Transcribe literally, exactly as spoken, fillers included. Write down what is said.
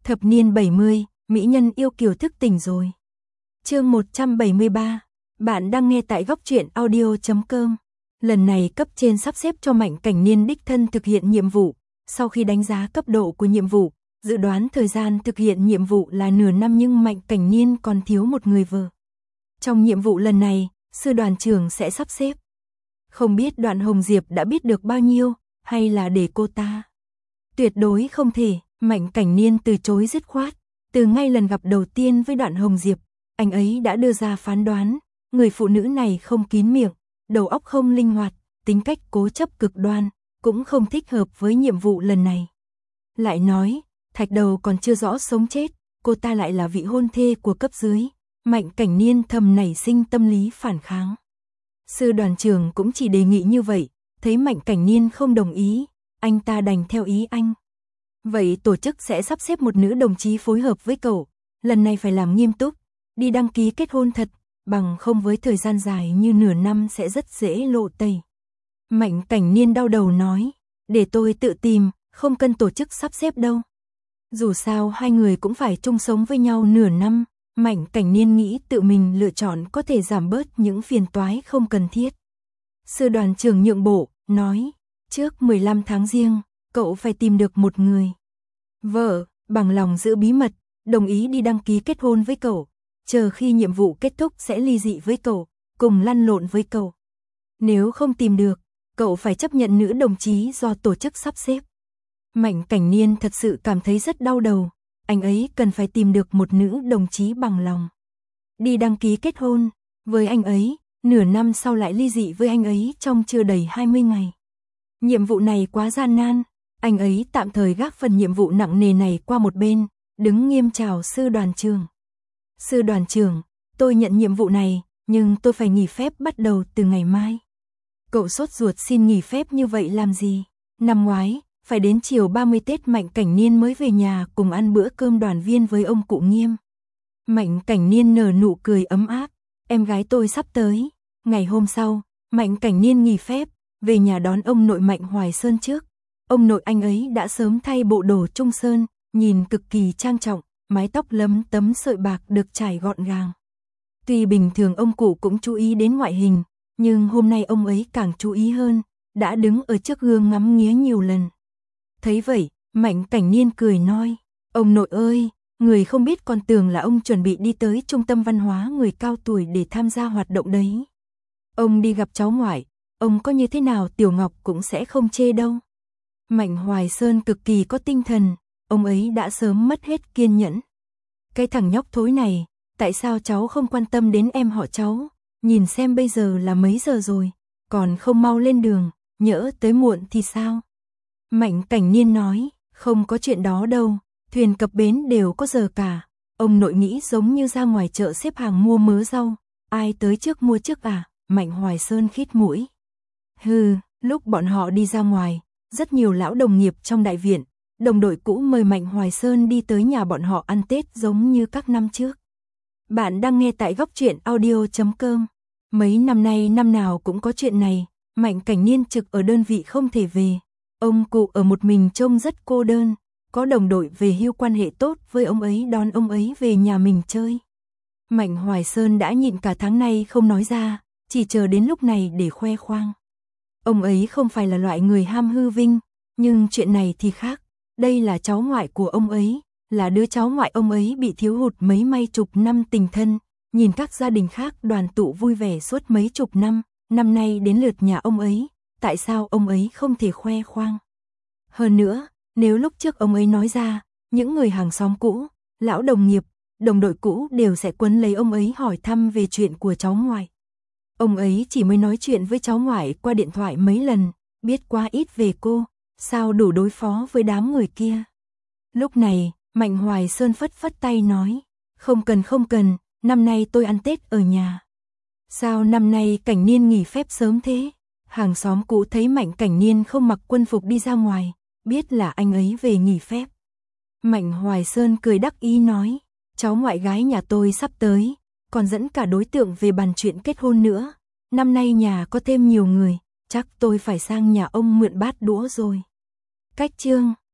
Thập niên bảy mươi, mỹ nhân yêu kiều thức tỉnh rồi. Chương một trăm bảy mươi ba, bạn đang nghe tại góc truyện audio chấm com. Lần này cấp trên sắp xếp cho Mạnh Cảnh Niên đích thân thực hiện nhiệm vụ, sau khi đánh giá cấp độ của nhiệm vụ, dự đoán thời gian thực hiện nhiệm vụ là nửa năm nhưng Mạnh Cảnh Niên còn thiếu một người vợ. Trong nhiệm vụ lần này, sư đoàn trưởng sẽ sắp xếp. Không biết Đoạn Hồng Diệp đã biết được bao nhiêu, hay là để cô ta? Tuyệt đối không thể, Mạnh Cảnh Niên từ chối dứt khoát. Từ ngay lần gặp đầu tiên với Đoạn Hồng Diệp, anh ấy đã đưa ra phán đoán, người phụ nữ này không kín miệng, đầu óc không linh hoạt, tính cách cố chấp cực đoan, cũng không thích hợp với nhiệm vụ lần này. Lại nói, Thạch Đầu còn chưa rõ sống chết, cô ta lại là vị hôn thê của cấp dưới. Mạnh Cảnh Niên thầm nảy sinh tâm lý phản kháng. Sư đoàn trưởng cũng chỉ đề nghị như vậy, thấy Mạnh Cảnh Niên không đồng ý, anh ta đành theo ý anh. Vậy tổ chức sẽ sắp xếp một nữ đồng chí phối hợp với cậu, lần này phải làm nghiêm túc, đi đăng ký kết hôn thật, bằng không với thời gian dài như nửa năm sẽ rất dễ lộ tẩy. Mạnh Cảnh Niên đau đầu nói, để tôi tự tìm, không cần tổ chức sắp xếp đâu. Dù sao hai người cũng phải chung sống với nhau nửa năm, Mạnh Cảnh Niên nghĩ tự mình lựa chọn có thể giảm bớt những phiền toái không cần thiết. Sư đoàn trưởng nhượng bộ, nói, trước mười lăm tháng giêng, cậu phải tìm được một người vợ, bằng lòng giữ bí mật, đồng ý đi đăng ký kết hôn với cậu, chờ khi nhiệm vụ kết thúc sẽ ly dị với cậu, cùng lăn lộn với cậu. Nếu không tìm được, cậu phải chấp nhận nữ đồng chí do tổ chức sắp xếp. Mạnh Cảnh Niên thật sự cảm thấy rất đau đầu, anh ấy cần phải tìm được một nữ đồng chí bằng lòng. Đi đăng ký kết hôn với anh ấy, nửa năm sau lại ly dị với anh ấy trong chưa đầy hai mươi ngày. Nhiệm vụ này quá gian nan, anh ấy tạm thời gác phần nhiệm vụ nặng nề này qua một bên, đứng nghiêm chào sư đoàn trưởng. Sư đoàn trưởng, tôi nhận nhiệm vụ này, nhưng tôi phải nghỉ phép bắt đầu từ ngày mai. Cậu sốt ruột xin nghỉ phép như vậy làm gì? Năm ngoái, phải đến chiều ba mươi Tết Mạnh Cảnh Niên mới về nhà cùng ăn bữa cơm đoàn viên với ông cụ Nghiêm. Mạnh Cảnh Niên nở nụ cười ấm áp, em gái tôi sắp tới. Ngày hôm sau, Mạnh Cảnh Niên nghỉ phép, về nhà đón ông nội Mạnh Hoài Sơn trước. Ông nội anh ấy đã sớm thay bộ đồ trung sơn, nhìn cực kỳ trang trọng, mái tóc lấm tấm sợi bạc được trải gọn gàng. Tuy bình thường ông cụ cũng chú ý đến ngoại hình, nhưng hôm nay ông ấy càng chú ý hơn, đã đứng ở trước gương ngắm nghía nhiều lần. Thấy vậy, Mạnh Cảnh Niên cười nói, ông nội ơi, người không biết còn tưởng là ông chuẩn bị đi tới trung tâm văn hóa người cao tuổi để tham gia hoạt động đấy. Ông đi gặp cháu ngoại, ông có như thế nào Tiểu Ngọc cũng sẽ không chê đâu. Mạnh Hoài Sơn cực kỳ có tinh thần, ông ấy đã sớm mất hết kiên nhẫn. Cái thằng nhóc thối này, tại sao cháu không quan tâm đến em họ cháu, nhìn xem bây giờ là mấy giờ rồi, còn không mau lên đường, nhỡ tới muộn thì sao? Mạnh Cảnh Niên nói, không có chuyện đó đâu, thuyền cập bến đều có giờ cả, ông nội nghĩ giống như ra ngoài chợ xếp hàng mua mớ rau, ai tới trước mua trước à? Mạnh Hoài Sơn khít mũi. Hừ, lúc bọn họ đi ra ngoài, rất nhiều lão đồng nghiệp trong đại viện, đồng đội cũ mời Mạnh Hoài Sơn đi tới nhà bọn họ ăn Tết giống như các năm trước. Bạn đang nghe tại góc truyện audio chấm com. Mấy năm nay năm nào cũng có chuyện này, Mạnh Cảnh Niên trực ở đơn vị không thể về. Ông cụ ở một mình trông rất cô đơn, có đồng đội về hưu quan hệ tốt với ông ấy đón ông ấy về nhà mình chơi. Mạnh Hoài Sơn đã nhịn cả tháng nay không nói ra, chỉ chờ đến lúc này để khoe khoang. Ông ấy không phải là loại người ham hư vinh, nhưng chuyện này thì khác, đây là cháu ngoại của ông ấy, là đứa cháu ngoại ông ấy bị thiếu hụt mấy may chục năm tình thân, nhìn các gia đình khác đoàn tụ vui vẻ suốt mấy chục năm, năm nay đến lượt nhà ông ấy, tại sao ông ấy không thể khoe khoang? Hơn nữa, nếu lúc trước ông ấy nói ra, những người hàng xóm cũ, lão đồng nghiệp, đồng đội cũ đều sẽ quấn lấy ông ấy hỏi thăm về chuyện của cháu ngoại. Ông ấy chỉ mới nói chuyện với cháu ngoại qua điện thoại mấy lần, biết quá ít về cô, sao đủ đối phó với đám người kia. Lúc này, Mạnh Hoài Sơn phất phất tay nói, không cần không cần, năm nay tôi ăn Tết ở nhà. Sao năm nay Cảnh Niên nghỉ phép sớm thế? Hàng xóm cũ thấy Mạnh Cảnh Niên không mặc quân phục đi ra ngoài, biết là anh ấy về nghỉ phép. Mạnh Hoài Sơn cười đắc ý nói, cháu ngoại gái nhà tôi sắp tới, còn dẫn cả đối tượng về bàn chuyện kết hôn nữa. Năm nay nhà có thêm nhiều người, chắc tôi phải sang nhà ông mượn bát đũa rồi. Cách chương